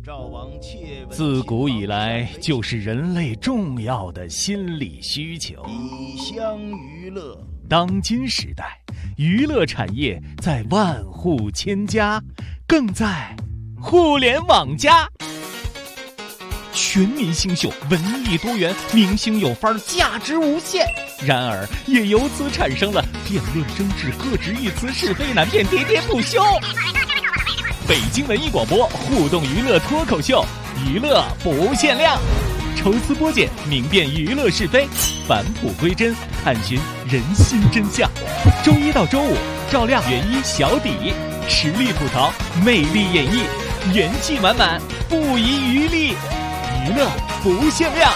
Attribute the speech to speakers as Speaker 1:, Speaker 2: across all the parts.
Speaker 1: 自古以来就是人类重要的心理需求。
Speaker 2: 以乡娱乐。
Speaker 1: 当今时代，娱乐产业在万户千家，更在互联网加。全民星秀，文艺多元，明星有范儿，价值无限。然而，也由此产生了辩论争执、各执一词、是非难辨、喋喋不休。北京文艺广播互动娱乐脱口秀，娱乐不限量，抽丝剥茧，明辨娱乐是非，返璞归真，探寻人心真相。周一到周五，照亮原一小底，实力吐槽，魅力演绎，元气满满，不遗余力，娱乐不限量。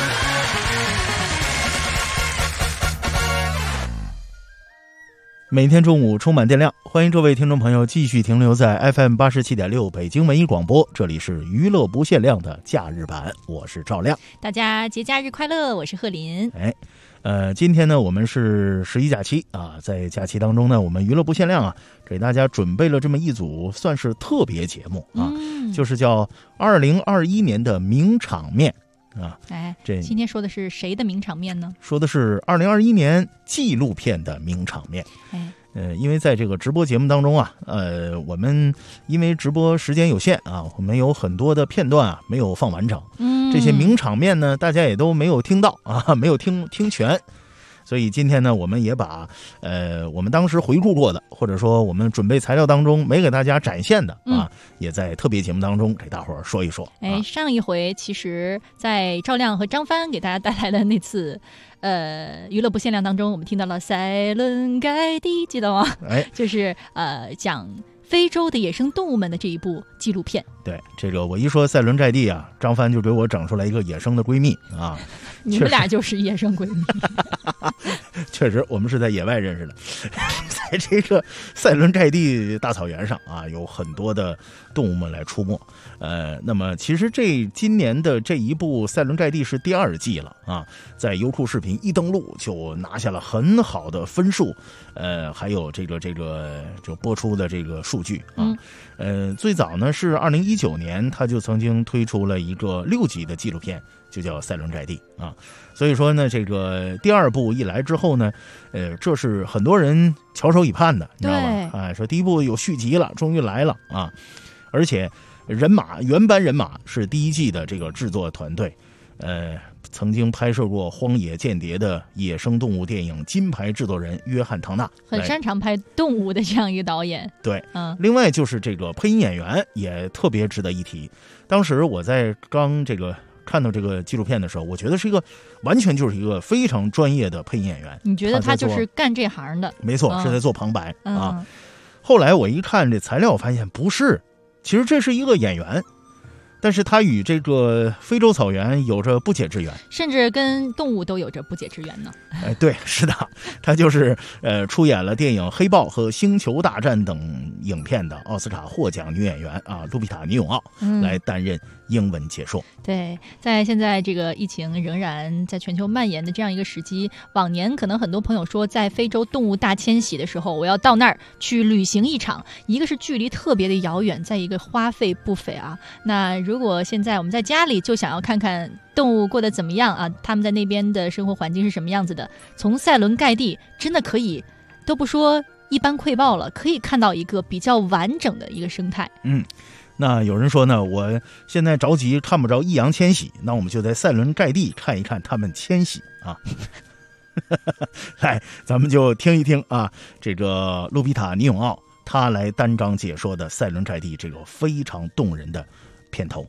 Speaker 2: 每天中午充满电量，欢迎各位听众朋友继续停留在 FM 87.6北京文艺广播，这里是娱乐不限量的假日版，我是赵亮。
Speaker 3: 大家节假日快乐，我是贺林。
Speaker 2: 今天呢，我们是11假期啊，在假期当中呢，我们娱乐不限量啊，给大家准备了这么一组算是特别节目啊，就是叫2021年的名场面。
Speaker 3: 这今天说的是谁的名场面呢？
Speaker 2: 说的是2021年纪录片的名场面。因为在这个直播节目当中啊，我们因为直播时间有限啊，我们有很多的片段啊没有放完整。这些名场面呢，大家也都没有听到啊，没有听全。所以今天呢，我们也把我们当时回顾过的，或者说我们准备材料当中没给大家展现的啊，也在特别节目当中给大伙儿说一说。
Speaker 3: 上一回其实在赵亮和张帆给大家带来的那次娱乐不限量当中，我们听到了塞伦盖蒂，记得吗？就是讲非洲的野生动物们的这一部纪录片。
Speaker 2: 对，这个我一说塞伦盖蒂啊，张帆就给我整出来一个野生的闺蜜啊。
Speaker 3: 你们俩就是野生闺蜜。
Speaker 2: 确实，我们是在野外认识的。在这个塞伦盖蒂大草原上啊，有很多的动物们来出没。那么其实今年的这一部塞伦盖蒂是第2季了啊，在优酷视频一登录就拿下了很好的分数，还有这个播出的这个数据啊。最早呢是2019年，他就曾经推出了一个6集的纪录片，就叫塞伦盖蒂啊。所以说呢，这个第2部一来之后呢，这是很多人翘首以盼的，你知道吧？说第1部有续集了，终于来了啊！而且原班人马是第1季的这个制作团队，曾经拍摄过《荒野间谍》的野生动物电影金牌制作人约翰·唐纳，
Speaker 3: 很擅长拍动物的这样一个导演。
Speaker 2: 对，另外就是这个配音演员也特别值得一提。当时我在刚看到这个纪录片的时候，我觉得是完全就是一个非常专业的配音演员。
Speaker 3: 你觉得他就是干这行的？
Speaker 2: 没错，是在做旁白啊。后来我一看这材料，我发现不是，其实这是一个演员。但是他与这个非洲草原有着不解之缘，
Speaker 3: 甚至跟动物都有着不解之缘呢。
Speaker 2: 对，是的，他就是出演了电影《黑豹》和《星球大战》等影片的奥斯卡获奖女演员啊，路比塔·尼永奥来担任英文解说。
Speaker 3: 对，在现在这个疫情仍然在全球蔓延的这样一个时机，往年可能很多朋友说，在非洲动物大迁徙的时候，我要到那儿去旅行一场，一个是距离特别的遥远，再一个花费不菲啊。那如果现在我们在家里就想要看看动物过得怎么样啊，他们在那边的生活环境是什么样子的，从塞伦盖蒂真的可以，都不说一般窥豹了，可以看到一个比较完整的一个生态。
Speaker 2: 那有人说呢，我现在着急看不着易烊千玺，那我们就在塞伦盖蒂看一看他们迁徙啊。来，咱们就听一听啊，这个路比塔·尼永奥他来单章解说的塞伦盖蒂这个非常动人的片头。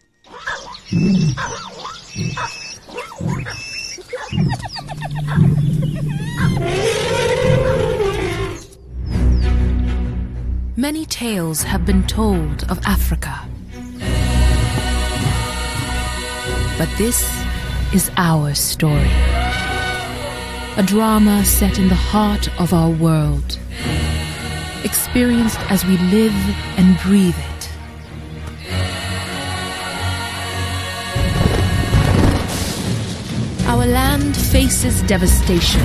Speaker 4: Many tales have been told of Africa. But this is our story. A drama set in the heart of our world, experienced as we live and breathe it. Our land faces devastation.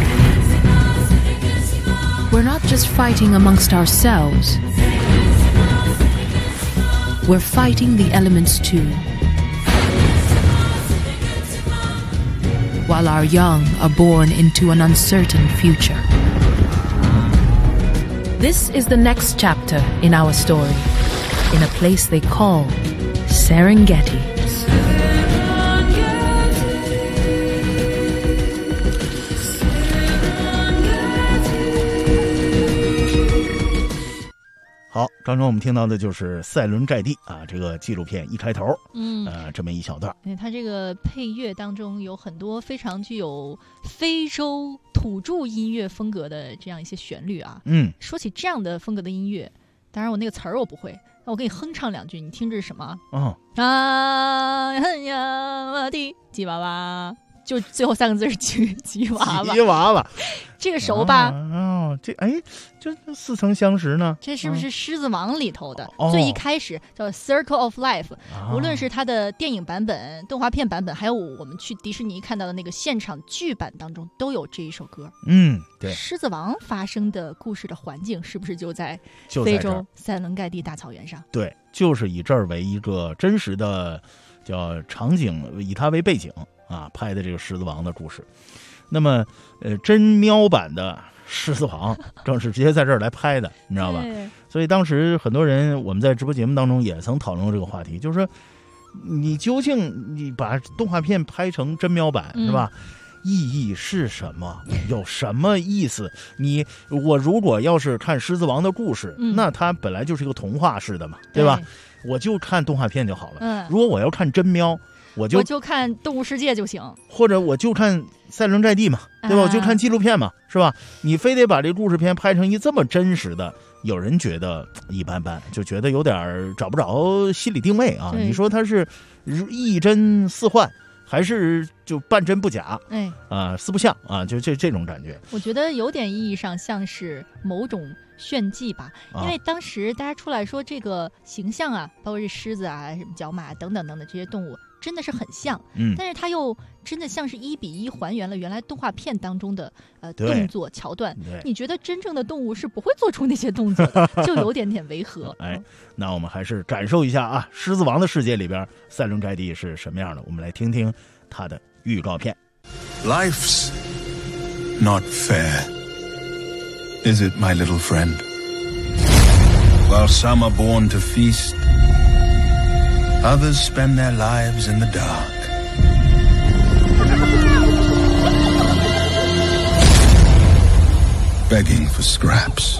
Speaker 4: We're not just fighting amongst ourselves. we're fighting the elements too, while our young are born into an uncertain future. This is the next chapter in our story, in a place they call Serengeti.
Speaker 2: 好，刚刚我们听到的就是《塞伦寨地》啊，这个纪录片一开头，这么一小段。
Speaker 3: 它这个配乐当中有很多非常具有非洲土著音乐风格的这样一些旋律啊。说起这样的风格的音乐，当然我那个词儿我不会，那我给你哼唱两句，你听这是什么？呀的吉娃娃，就最后三个字是吉娃娃。
Speaker 2: 吉娃娃，
Speaker 3: 这个熟吧？
Speaker 2: 这似曾相识呢。
Speaker 3: 这是不是《狮子王》里头的？最一开始叫《Circle of Life》，无论是它的电影版本、动画片版本，还有我们去迪士尼看到的那个现场剧版当中，都有这一首歌。
Speaker 2: 对，《
Speaker 3: 狮子王》发生的故事的环境是不是就在非洲塞伦盖蒂大草原上？
Speaker 2: 对，就是以这儿为一个真实的叫场景，以它为背景啊拍的这个《狮子王》的故事。那么，真喵版的《狮子王》正是直接在这儿来拍的，你知道吧？所以当时很多人，我们在直播节目当中也曾讨论过这个话题，就是说，你究竟你把动画片拍成真喵版，是吧？意义是什么？有什么意思？我如果要是看《狮子王》的故事，那它本来就是一个童话式的嘛，对吧？我就看动画片就好了。如果我要看真喵，我就
Speaker 3: 看《动物世界》就行，
Speaker 2: 或者我就看《塞伦寨地》嘛，对吧？我就看纪录片嘛，是吧？你非得把这故事片拍成一这么真实的，有人觉得一般般，就觉得有点找不着心理定位啊。你说它是一真似幻，还是就半真不假？四不像啊，就这种感觉。
Speaker 3: 我觉得有点意义上像是某种炫技吧，因为当时大家出来说这个形象啊，包括这狮子啊、什么角马等等等等这些动物，真的是很像，但是它又真的像是1比1还原了原来动画片当中的动作桥段。你觉得真正的动物是不会做出那些动作的，就有点违和。
Speaker 2: 那我们还是感受一下啊，《狮子王》的世界里边塞伦盖蒂是什么样的？我们来听听它的预告片。
Speaker 5: Life's not fair, is it, my little friend? While some are born to feast, others spend their lives in the dark. Begging for scraps.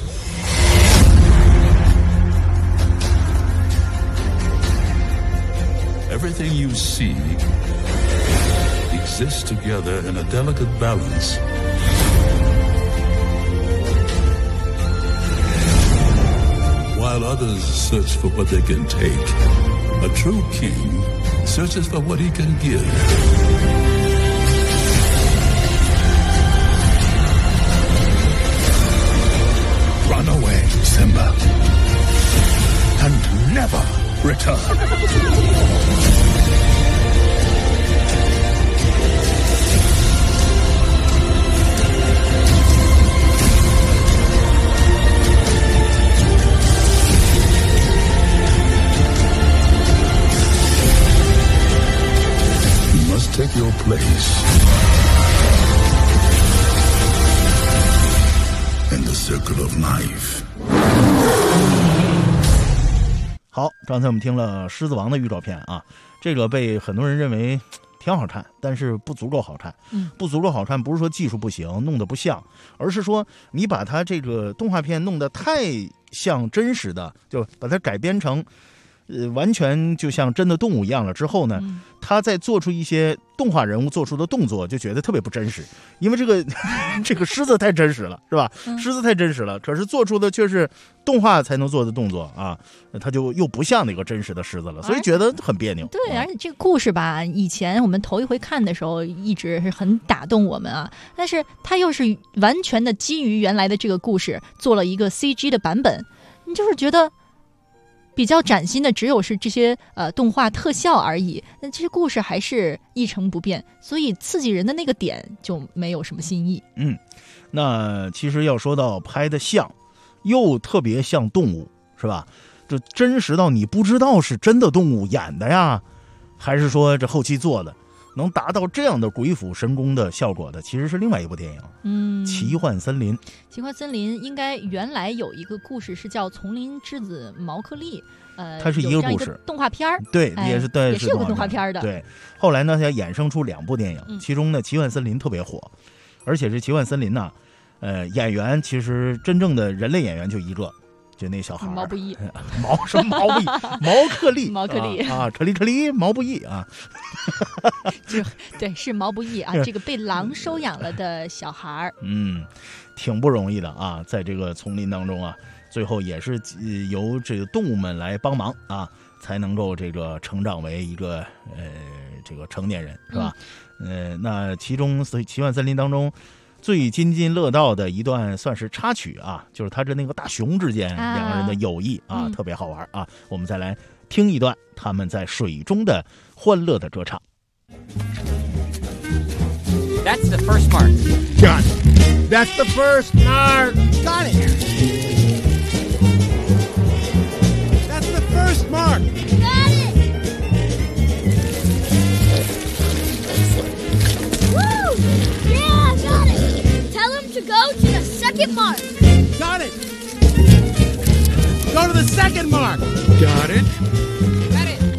Speaker 5: Everything you see exists together in a delicate balance. While others search for what they can take, a true king searches for what he can give. Run away, Simba, and never return. Take your place in the circle of life.
Speaker 2: 好，刚才我们听了《狮子王》的预告片啊，这个被很多人认为挺好看，但是不足够好看。不足够好看，不是说技术不行，弄得不像，而是说你把它这个动画片弄得太像真实的，就把它改编成。完全就像真的动物一样了之后呢，他再做出一些动画人物做出的动作，就觉得特别不真实，因为这个狮子太真实了，是吧？狮子太真实了，可是做出的却是动画才能做的动作啊，它就又不像那个真实的狮子了，所以觉得很别扭。
Speaker 3: 对，而且这个故事吧，以前我们头一回看的时候，一直是很打动我们啊，但是它又是完全的基于原来的这个故事做了一个 CG 的版本，你就是觉得。比较崭新的只有是这些动画特效而已，那这些故事还是一成不变，所以刺激人的那个点就没有什么新意。
Speaker 2: 那其实要说到拍的像，又特别像动物，是吧？ 这真实到你不知道是真的动物演的呀，还是说这后期做的，能达到这样的鬼斧神工的效果的，其实是另外一部电影，奇幻森林。
Speaker 3: 奇幻森林应该原来有一个故事是叫《丛林之子毛克利》，
Speaker 2: 它是一个故事，
Speaker 3: 动画片儿，
Speaker 2: 对，也是对，
Speaker 3: 也是有个动画片的。
Speaker 2: 对，后来呢，它衍生出2部电影，其中呢，奇幻森林特别火，而且是奇幻森林呢，演员其实真正的人类演员就一个。就那小孩
Speaker 3: 毛不易，
Speaker 2: 什么毛不易，毛克利，
Speaker 3: 毛克利
Speaker 2: 啊，克利，毛不易啊，
Speaker 3: 对，是毛不易啊，这个被狼收养了的小孩
Speaker 2: 挺不容易的啊，在这个丛林当中啊，最后也是由这个动物们来帮忙啊，才能够这个成长为一个这个成年人，是吧？那其中奇幻森林当中。最津津乐道的一段算是插曲啊，就是他这那个大熊之间2个人的友谊啊，特别好玩啊。我们再来听一段他们在水中的欢乐的歌唱。
Speaker 6: That's the first mark.
Speaker 7: Got it. That's the first mark. Got it. That's the first mark.
Speaker 8: Got it. Woo! Yeah, got it. Tell him to go to the second mark.
Speaker 7: Got it. Go to the second mark. Got it.
Speaker 8: Got it.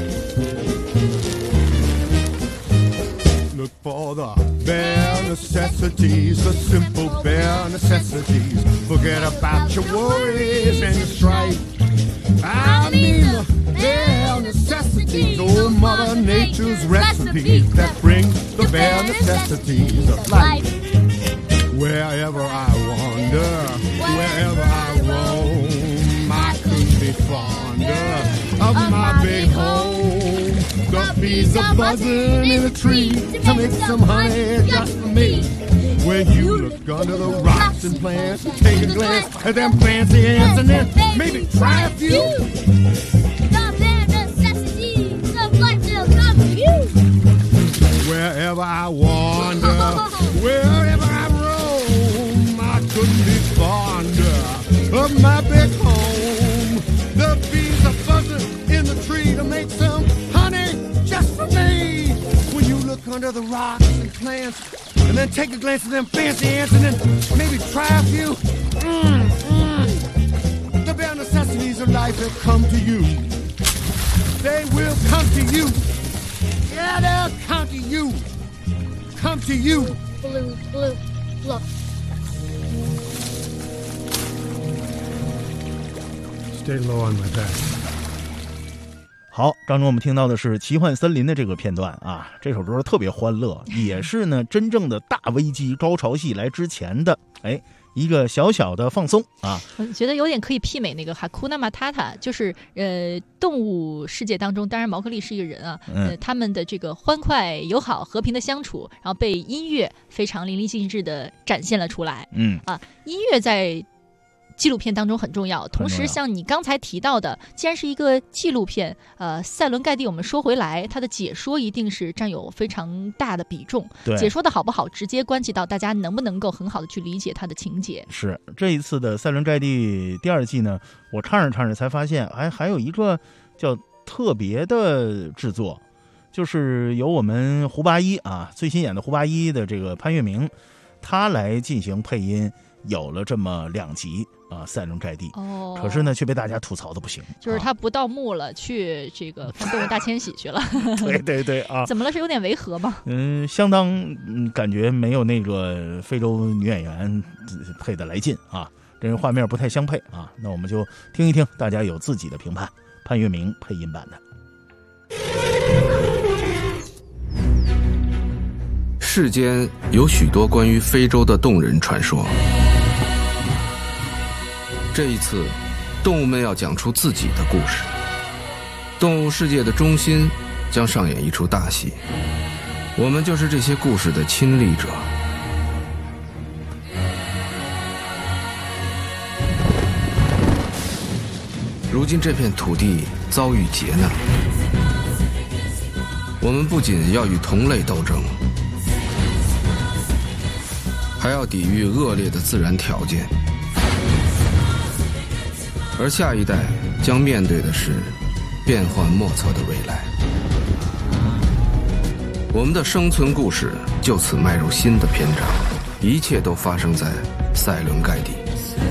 Speaker 7: Look for the bare necessities, the simple bare necessities. Forget about your worries and your strife. I mean the bare necessities, oh Mother Nature's recipe that brings the bare necessities of life. Wherever I wander, wherever I roam, I couldn't be fonder of my big home. The bees are buzzing in the tree to make some honey just for me. When you look under the rocks and plants, take a glance at them fancy ants and then maybe try a few.
Speaker 8: The bare necessities of life will come to you.
Speaker 7: Wherever I wander, wherever I roam, I couldn't be fonder of my big home. The bees are buzzing in the tree to make some honey just for me. When you look under the rocks and plants, and then take a glance at them fancy ants, and then maybe try a few. The bare necessities of life have come to you. They will come to you. Yeah, they'll come to you. Come to you.
Speaker 8: Blue, blue, look.
Speaker 7: Stay low on my back.
Speaker 2: 好，刚刚我们听到的是奇幻森林的这个片段啊，这首歌特别欢乐，也是呢真正的大危机高潮戏来之前的一个小小的放松啊。
Speaker 3: 我觉得有点可以媲美那个哈库纳马塔塔，就是动物世界当中，当然毛克利是一个人啊，他们的这个欢快友好和平的相处，然后被音乐非常淋漓尽致的展现了出来。音乐在纪录片当中很重要，同时像你刚才提到的，既然是一个纪录片，塞伦盖蒂我们说回来，它的解说一定是占有非常大的比重。解说的好不好，直接关系到大家能不能够很好的去理解它的情节。
Speaker 2: 是这一次的塞伦盖蒂第2季呢，我看着才发现，还有一个叫特别的制作，就是由我们胡八一啊最新演的胡八一的这个潘粤明，他来进行配音。有了这么2集啊，塞伦盖蒂可是呢却被大家吐槽的不行，
Speaker 3: 就是他不盗墓了，去这个看动物大迁徙去了。
Speaker 2: 对啊，
Speaker 3: 怎么了？是有点违和吗？
Speaker 2: 相当感觉没有那个非洲女演员配的来劲啊，这画面不太相配啊。那我们就听一听，大家有自己的评判。潘粤明配音版的。
Speaker 9: 世间有许多关于非洲的动人传说。这一次，动物们要讲出自己的故事。动物世界的中心将上演一出大戏，我们就是这些故事的亲历者。如今这片土地遭遇劫难，我们不仅要与同类斗争，还要抵御恶劣的自然条件，而下一代将面对的是变幻莫测的未来。我们的生存故事就此迈入新的篇章，一切都发生在塞伦盖蒂。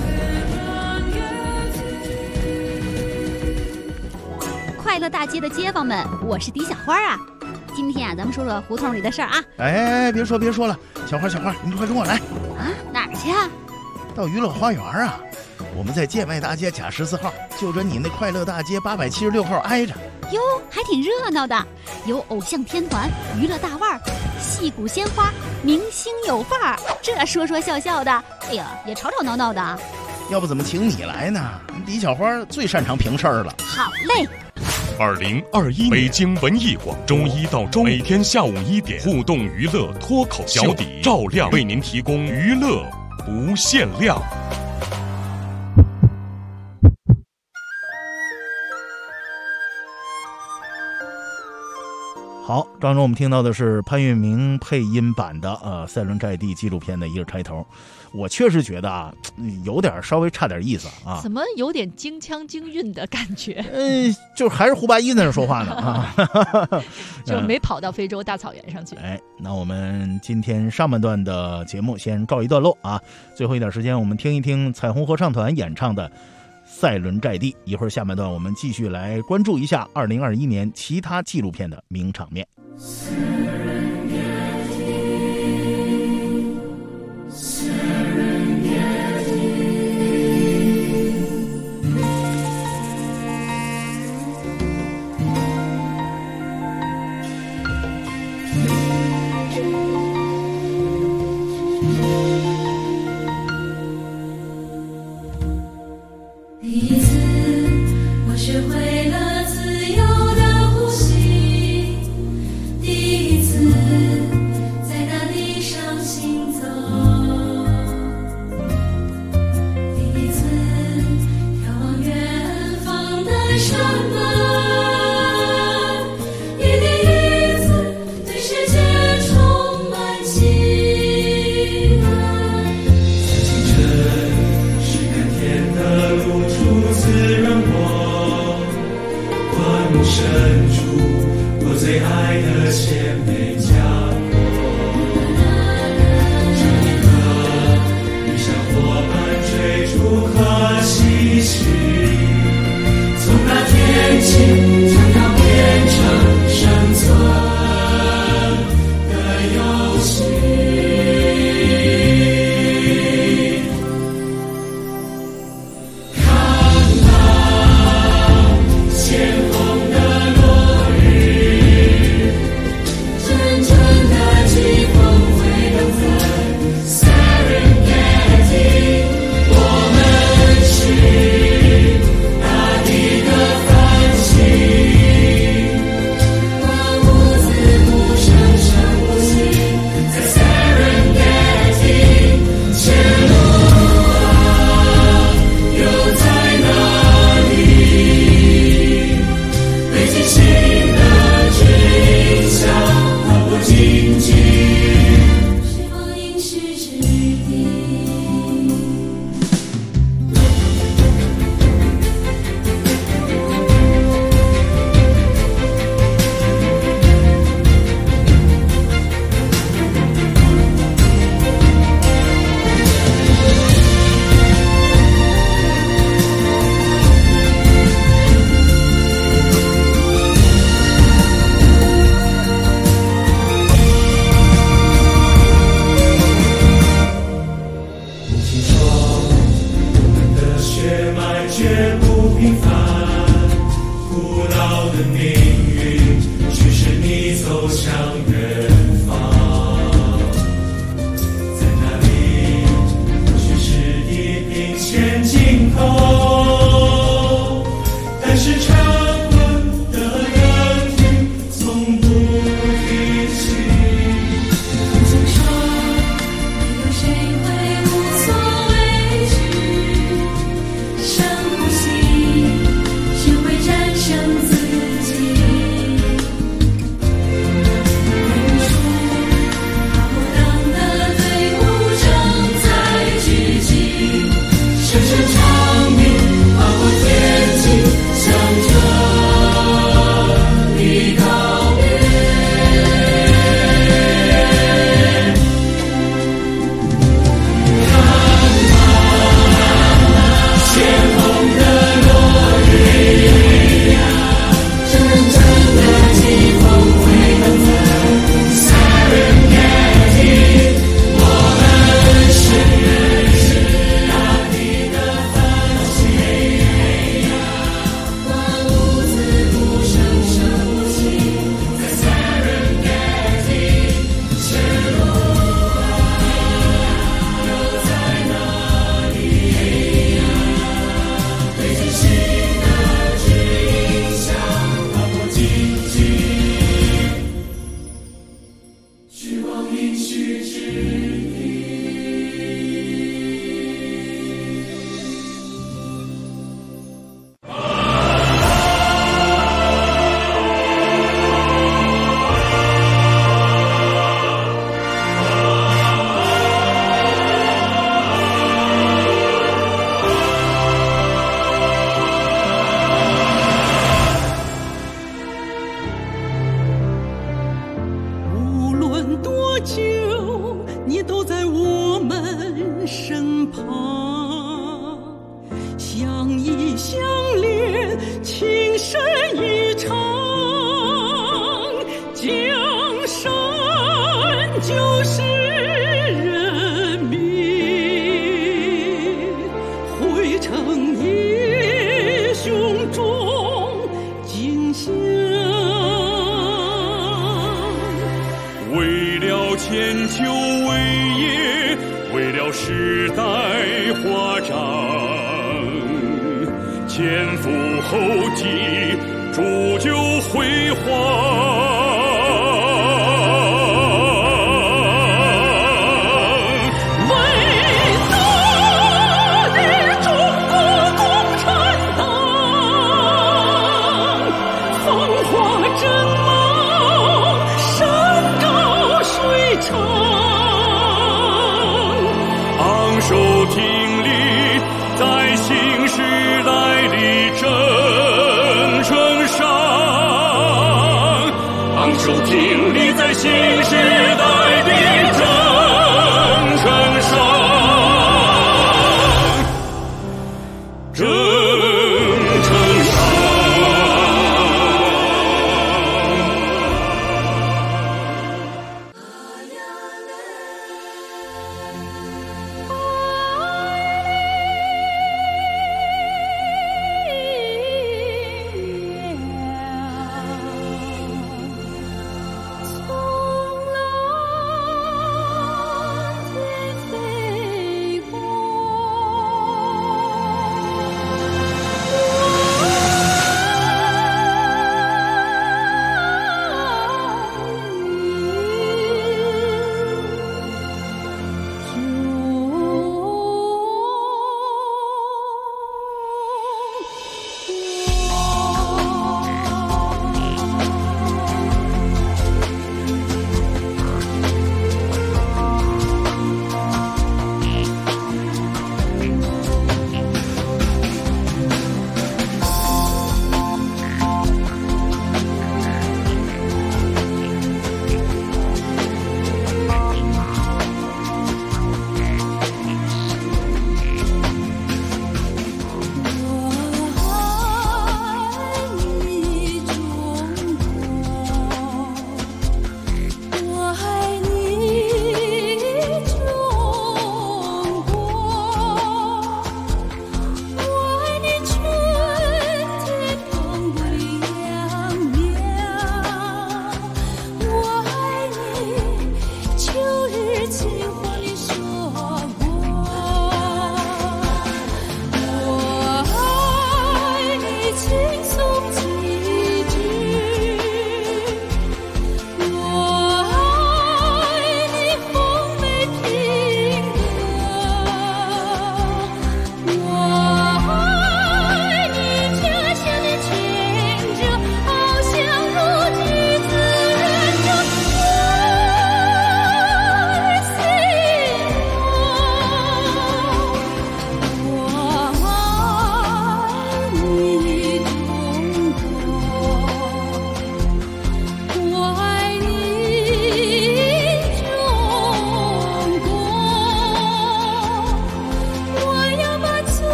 Speaker 10: 快乐大街的街坊们，我是狄小花啊。今天啊，咱们说说胡同里的事儿啊。
Speaker 2: 哎，别说了，小花，你快跟我来
Speaker 10: 啊！哪儿去啊？
Speaker 2: 到娱乐花园啊。我们在建外大街甲14号，就着你那快乐大街876号挨着。
Speaker 10: 哟，还挺热闹的，有偶像天团、娱乐大腕儿、戏骨鲜花、明星有范儿，这说说笑笑的，哎呀，也吵吵闹闹的。
Speaker 2: 要不怎么请你来呢？李小花最擅长评事儿了。
Speaker 10: 好嘞。
Speaker 11: 2021北京文艺广，周一到周每天下午1点，互动娱乐脱口秀，小底赵亮为您提供娱乐不限量。
Speaker 2: 好，刚刚我们听到的是潘粤明配音版的塞伦盖蒂纪录片的一个开头。我确实觉得啊，有点稍微差点意思啊。
Speaker 3: 怎么有点京腔京韵的感觉？
Speaker 2: 就还是胡八一在那说话呢啊，
Speaker 3: 就没跑到非洲大草原上去。
Speaker 2: 哎，那我们今天上半段的节目先告一段落啊，最后一点时间我们听一听彩虹合唱团演唱的塞伦盖蒂。一会儿下半段我们继续来关注一下2021年其他纪录片的名场面。
Speaker 12: 第一次我学会了自由的呼吸，第一次在大地上行走，第一次眺望远方的山脉，也第一次对世界充满期待。 久，你都在我们身旁，相依相恋，情深意长，江山就是人民，汇成英雄中景象。
Speaker 11: 为了千秋伟业，为了时代华章，前赴后继，铸就辉煌。昂首挺立，在新时代里征程上；昂首挺立，在新时代里征程上。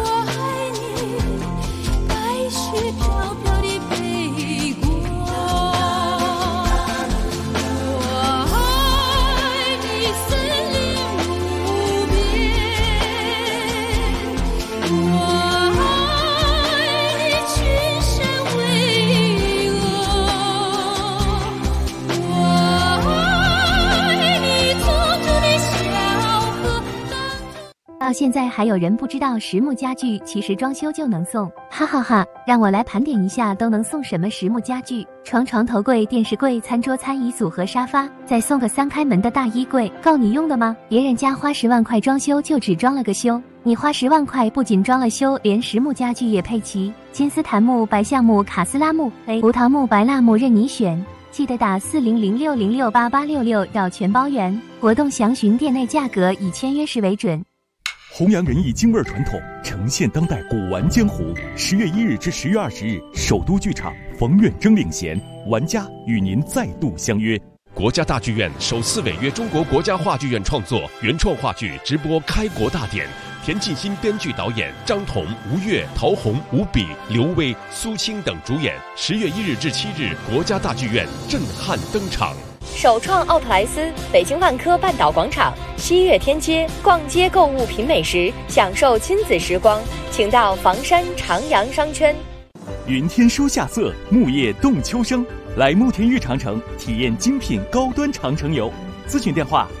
Speaker 12: 飘飘的北国。
Speaker 13: 现在还有人不知道实木家具其实装修就能送，哈哈哈！让我来盘点一下都能送什么实木家具：床、床头柜、电视柜、餐桌、餐椅组和沙发，再送个3开门的大衣柜，够你用的吗？别人家花10万块装修就只装了个修，你花10万块不仅装了修，连实木家具也配齐，金丝檀木、白橡木、卡斯拉木、葡萄木、白蜡木任你选。记得打4006068866要全包圆，活动详询店内价格，以签约时为准。
Speaker 1: 弘扬仁义京味传统，呈现当代古玩江湖。10月1日至10月20日，首都剧场，冯远征领衔，玩家与您再度相约。
Speaker 11: 国家大剧院首次违约中国国家话剧院创作原创话剧直播开国大典，田沁鑫编剧导演，张彤、吴越、陶虹、吴比、刘威、苏青等主演。10月1日至7日，国家大剧院震撼登场。
Speaker 14: 首创奥特莱斯，北京万科半岛广场，西岳天街，逛街购物品美食，享受亲子时光，请到房山长阳商圈。
Speaker 1: 云天书夏色，木叶动秋生。来慕田峪长城体验精品高端长城游，咨询电话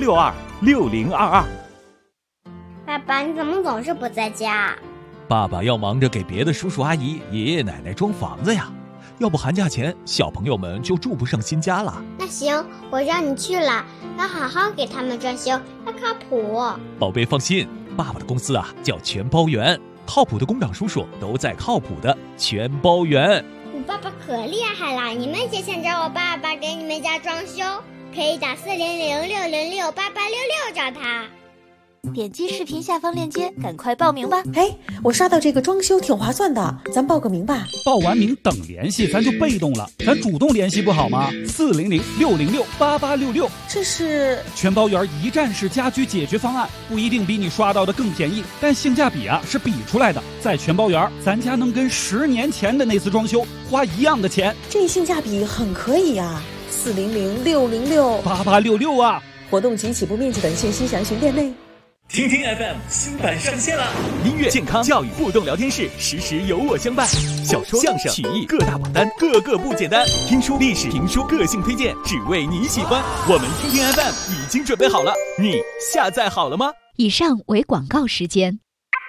Speaker 1: 61626022。
Speaker 8: 爸爸，你怎么总是不在家？
Speaker 1: 爸爸要忙着给别的叔叔阿姨、爷爷奶奶装房子呀，要不寒假前小朋友们就住不上新家了。
Speaker 8: 那行，我让你去了，要好好给他们装修，要靠谱。
Speaker 1: 宝贝放心，爸爸的公司啊叫全包园，靠谱的工长叔叔都在靠谱的全包园。
Speaker 8: 我爸爸可厉害了，你们也想找我爸爸给你们家装修，可以打4006068866找他。
Speaker 15: 点击视频下方链接，赶快报名吧！
Speaker 16: 哎，我刷到这个装修挺划算的，咱报个名吧。
Speaker 17: 报完名等联系，咱就被动了，咱主动联系不好吗？4006068866，
Speaker 16: 这是
Speaker 17: 全包园一站式家居解决方案，不一定比你刷到的更便宜，但性价比啊是比出来的。在全包园，咱家能跟10年前的那次装修花一样的钱，
Speaker 16: 这性价比很可以啊！4006068866
Speaker 17: 啊！
Speaker 16: 活动及起步面积等信息详询店内。
Speaker 1: 听听 FM 新版上线了，音乐、健康、教育互动聊天室，时时有我相伴。小说、相声、曲艺各大榜单，个个不简单。听书、历史、评书，个性推荐，只为你喜欢。我们听听 FM 已经准备好了，你下载好了吗？
Speaker 10: 以上为广告时间。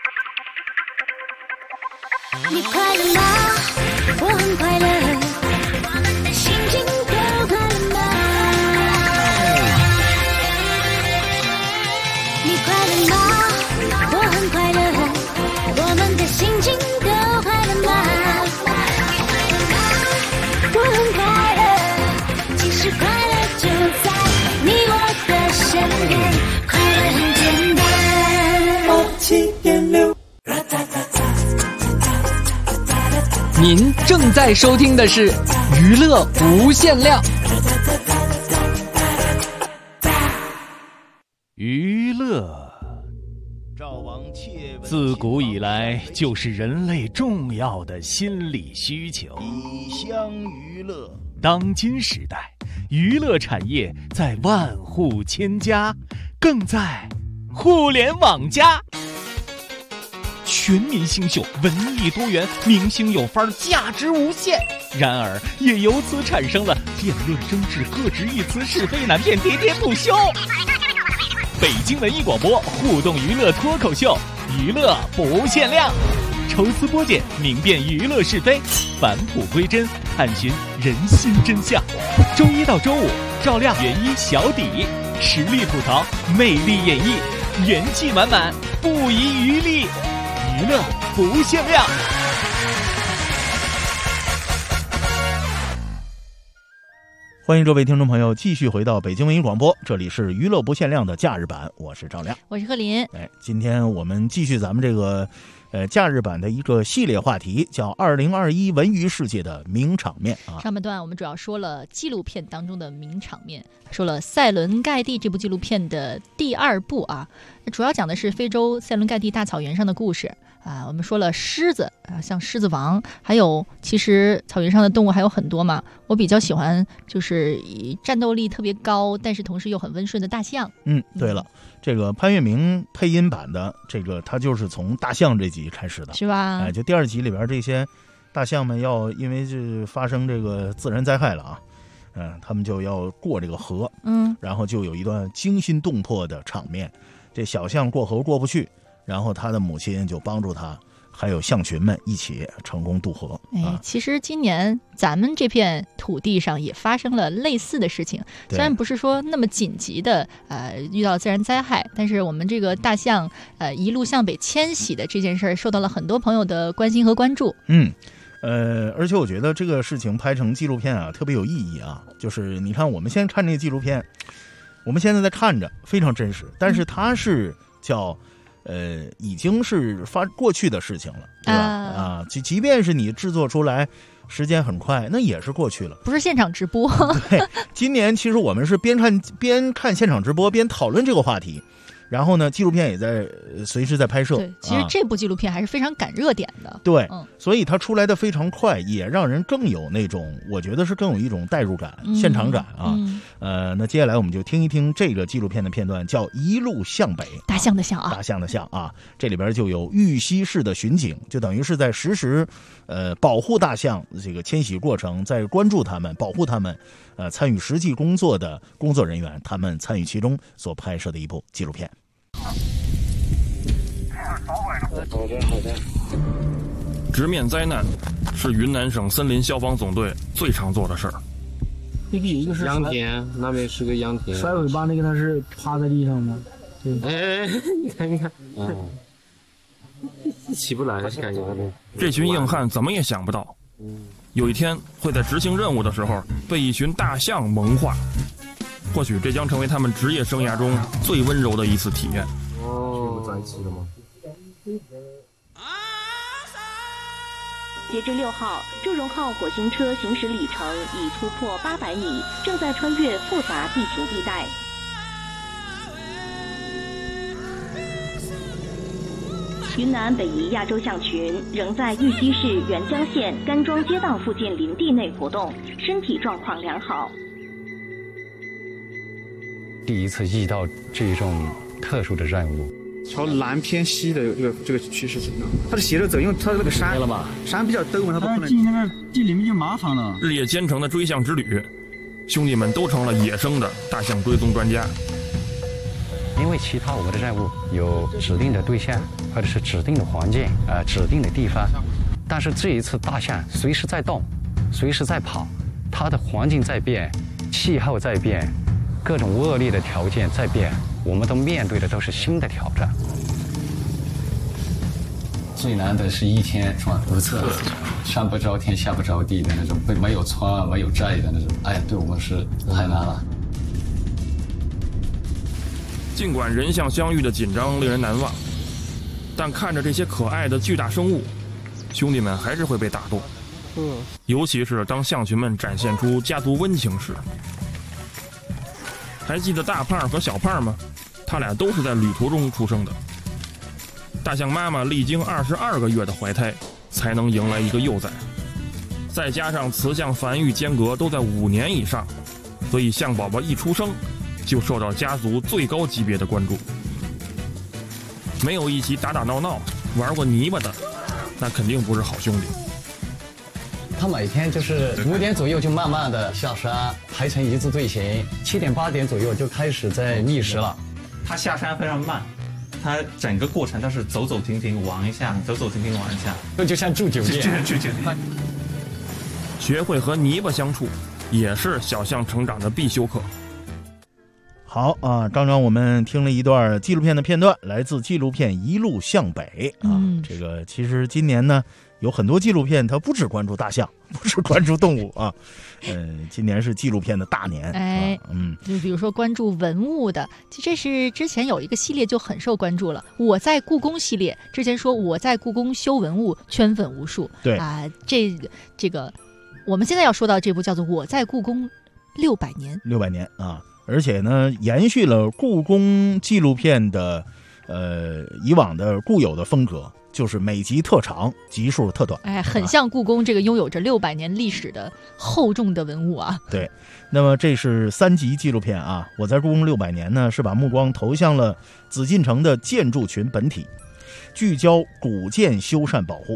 Speaker 12: 你快乐吗？我很快乐，我们的心情都快乐吗？你快乐吗？我很快乐，我们的心情都快乐吗？我很快乐，其实快乐就在你我的身边，快乐很简单。87.6。
Speaker 6: 您正在收听的是娱乐无限量。
Speaker 1: 娱乐自古以来就是人类重要的心理需求。
Speaker 2: 以乡娱乐，
Speaker 1: 当今时代，娱乐产业在万户千家，更在互联网加。全民星秀，文艺多元，明星有范儿，价值无限。然而，也由此产生了辩论争执、各执一词、是非难辨、喋喋不休。北京文艺广播互动娱乐脱口秀，娱乐不限量，抽丝剥茧，明辨娱乐是非，返璞归真，探寻人心真相。周一到周五，照亮原一小底，实力吐槽，魅力演绎，元气满满，不遗余力。娱乐不限量。
Speaker 2: 欢迎各位听众朋友继续回到北京文艺广播，这里是娱乐不限量的假日版，我是赵亮，
Speaker 3: 我是贺林。
Speaker 2: 今天我们继续咱们这个假日版的一个系列话题，叫2021文娱世界的名场面啊。
Speaker 3: 上半段我们主要说了纪录片当中的名场面，说了塞伦盖蒂这部纪录片的第2部啊，主要讲的是非洲塞伦盖蒂大草原上的故事啊。我们说了狮子啊，像狮子王，还有其实草原上的动物还有很多嘛。我比较喜欢就是战斗力特别高，但是同时又很温顺的大象。
Speaker 2: 对了，这个潘粤明配音版的这个，他就是从大象这集开始的，
Speaker 3: 是吧？
Speaker 2: 就第2集里边这些大象们要因为这发生这个自然灾害了啊，他们就要过这个河，然后就有一段惊心动魄的场面。 这小象过河过不去，然后他的母亲就帮助他，还有象群们一起成功渡河。
Speaker 3: 其实今年咱们这片土地上也发生了类似的事情，虽然不是说那么紧急的遇到自然灾害，但是我们这个大象一路向北迁徙的这件事儿受到了很多朋友的关心和关注。
Speaker 2: 而且我觉得这个事情拍成纪录片啊特别有意义啊，就是你看我们现在看这个纪录片，我们现在在看着非常真实，但是它是叫已经是过去的事情了，对吧？即便是你制作出来时间很快，那也是过去了，
Speaker 3: 不是现场直播。
Speaker 2: 对，今年其实我们是边看现场直播边讨论这个话题，然后呢，纪录片也在随时在拍摄。
Speaker 3: 对，其实这部纪录片还是非常赶热点的。
Speaker 2: 对，所以它出来的非常快，也让人更有那种，我觉得是更有一种代入感、现场感啊。那接下来我们就听一听这个纪录片的片段，叫《一路向北》，
Speaker 3: 大象的象啊，
Speaker 2: 大象的象啊。这里边就有玉溪市的巡警，就等于是在实时保护大象这个迁徙过程，在关注他们、保护他们，参与实际工作的工作人员，他们参与其中所拍摄的一部纪录片。
Speaker 18: 好的。直面灾难是云南省森林消防总队最常做的事儿。
Speaker 19: 这个有一个是
Speaker 20: 羊田，那边是个羊田。
Speaker 19: 甩尾巴那个他是趴在地上吗？对。
Speaker 20: 你看。起不来，感觉。
Speaker 18: 这群硬汉怎么也想不到，有一天会在执行任务的时候被一群大象萌化。或许这将成为他们职业生涯中最温柔的一次体验。
Speaker 20: 全部在一起了吗？
Speaker 21: 截至6号，祝融号火星车行驶里程已突破800米，正在穿越复杂地形地带。云南北移亚洲象群仍在玉溪市沅江县甘庄街道附近林地内活动，身体状况良好。
Speaker 22: 第一次遇到这种特殊的任务。
Speaker 23: 朝南偏西的这个趋势走，它是斜着走，因为它那个山比较陡嘛，它不可能
Speaker 19: 进那个地里面就麻烦了。
Speaker 18: 日夜兼程的追象之旅，兄弟们都成了野生的大象追踪专家。
Speaker 22: 因为其他我们的任务有指定的对象，或者是指定的环境，指定的地方，但是这一次大象随时在动，随时在跑，它的环境在变，气候在变，各种恶劣的条件在变。我们都面对的都是新的挑战。最难的是一天穿无测，上不着天下不着地的那种，没有穿没有寨的那种，对我们是太难了。
Speaker 18: 尽管人象相遇的紧张令人难忘，但看着这些可爱的巨大生物，兄弟们还是会被打动。尤其是当象群们展现出家族温情时。还记得大胖和小胖吗？他俩都是在旅途中出生的。大象妈妈历经22个月的怀胎，才能迎来一个幼崽，再加上雌象繁育间隔都在5年以上，所以象宝宝一出生就受到家族最高级别的关注。没有一起打打闹闹、玩过泥巴的，那肯定不是好兄弟。
Speaker 22: 他每天就是5点左右就慢慢的下山，排成一字队形，7点8点左右就开始在觅食了。
Speaker 24: 他下山非常慢，他整个过程他是走走停停玩一下，走走停停玩一下，
Speaker 22: 就像住酒店。
Speaker 24: 住酒店。
Speaker 18: 学会和泥巴相处，也是小象成长的必修课。
Speaker 2: 好啊，刚刚我们听了一段纪录片的片段，来自纪录片《一路向北》啊。这个其实今年呢，有很多纪录片，它不只关注大象，不只关注动物啊。今年是纪录片的大年。
Speaker 3: 就比如说关注文物的，这是之前有一个系列就很受关注了。我在故宫系列之前说我在故宫修文物，圈粉无数。
Speaker 2: 对
Speaker 3: 这个我们现在要说到这部叫做《我在故宫600年》。
Speaker 2: 600年啊。而且呢，延续了故宫纪录片的以往的固有的风格，就是每集特长，集数特短。
Speaker 3: 很像故宫这个拥有着600年历史的厚重的文物啊。
Speaker 2: 对，那么这是3集纪录片啊。我在故宫600年呢，是把目光投向了紫禁城的建筑群本体，聚焦古建修缮保护，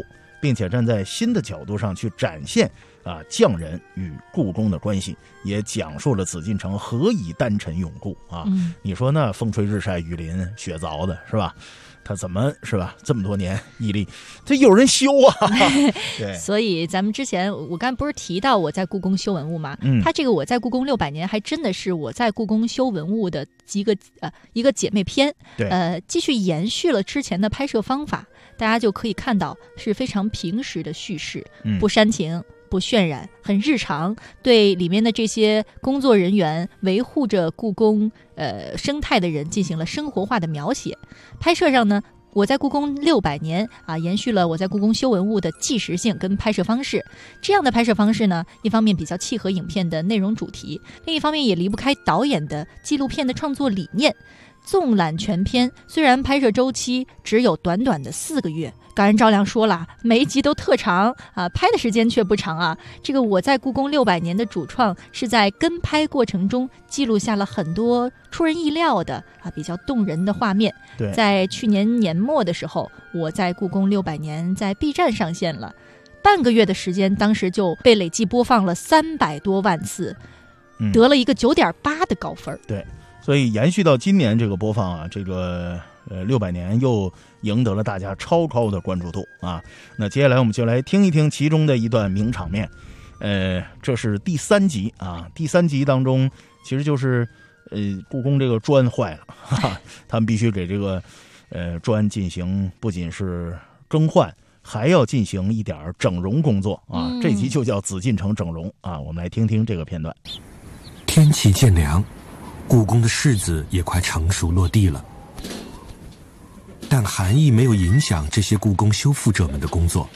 Speaker 2: 并且站在新的角度上去展现匠人与故宫的关系，也讲述了紫禁城何以丹尘永固啊。你说那风吹日晒雨淋雪凿的是吧？他怎么是吧？这么多年屹立，这有人修啊。对，
Speaker 3: 所以咱们之前我刚才不是提到我在故宫修文物吗？他这个我在故宫600年还真的是我在故宫修文物的一个姐妹篇。
Speaker 2: 对，
Speaker 3: 继续延续了之前的拍摄方法，大家就可以看到是非常平实的叙事，不煽情。不渲染，很日常，对里面的这些工作人员维护着故宫生态的人进行了生活化的描写。拍摄上呢，我在故宫600年延续了我在故宫修文物的纪实性跟拍摄方式。这样的拍摄方式呢，一方面比较契合影片的内容主题，另一方面也离不开导演的纪录片的创作理念。纵览全片，虽然拍摄周期只有短短的4个月，刚才赵亮说了，每一集都特长拍的时间却不长啊。这个我在故宫600年的主创是在跟拍过程中记录下了很多出人意料的比较动人的画面。
Speaker 2: 对，
Speaker 3: 在去年年末的时候，我在故宫600年在 B 站上线了，半个月的时间，当时就被累计播放了300多万次，得了一个9.8的高分。
Speaker 2: 对。所以延续到今年这个播放这个600年又赢得了大家超高的关注度啊。那接下来我们就来听一听其中的一段名场面。这是第3集啊。第3集当中其实就是故宫这个砖坏了，他们必须给这个砖进行不仅是更换，还要进行一点整容工作啊。这集就叫紫禁城整容啊。我们来听听这个片段。
Speaker 4: 天气渐凉，故宫的柿子也快成熟落地了，但寒意没有影响这些故宫修复者们的工作。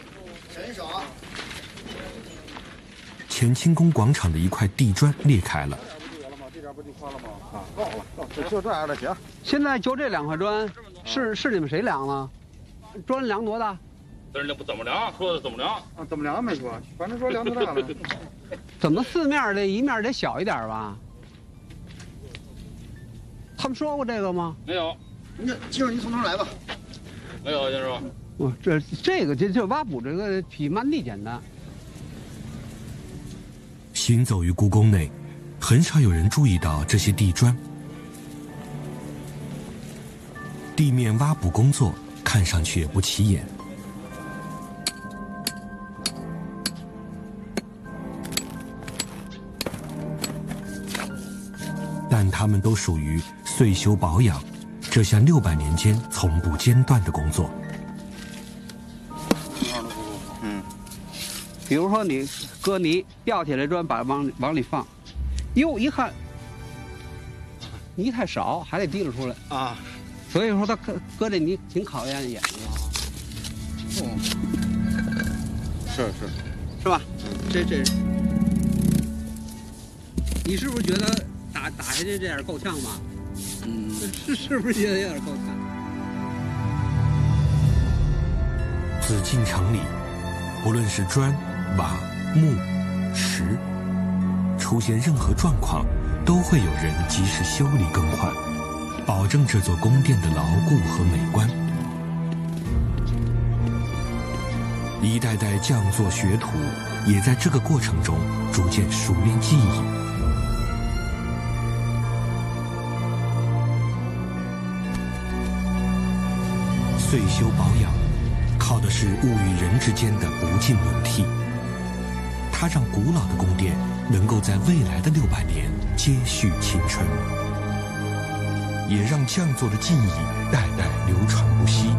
Speaker 4: 乾清宫广场的一块地砖裂开了，
Speaker 5: 就这样的行。现在就这2块砖，是你们谁量呢？砖量多大？
Speaker 7: 这不怎么量，说的怎么量？
Speaker 5: 怎么量没说，反正说量多大了。怎么4面的一面得小一点吧？他们说过这个吗？
Speaker 7: 没有。
Speaker 5: 今儿你从头来吧。
Speaker 7: 没有，先生。
Speaker 5: 这个就挖补这个比蛮地简单。
Speaker 4: 行走于故宫内，很少有人注意到这些地砖。地面挖补工作看上去也不起眼。但他们都属于岁修保养这项600年间从不间断的工作。
Speaker 5: 比如说你搁泥掉下来砖，把往里放，哟一看泥太少，还得提溜出来啊。所以说他搁这泥挺考验眼睛啊。是吧？这，你是不是觉得打下去这样够呛吗？是不是觉得有点够呛？
Speaker 4: 紫禁城里，不论是砖、瓦、木、石，出现任何状况，都会有人及时修理更换，保证这座宫殿的牢固和美观。一代代匠作学徒也在这个过程中逐渐熟练技艺。岁修保养靠的是物与人之间的不尽轮替，它让古老的宫殿能够在未来的600年接续青春，也让匠作的技艺代代流传不息。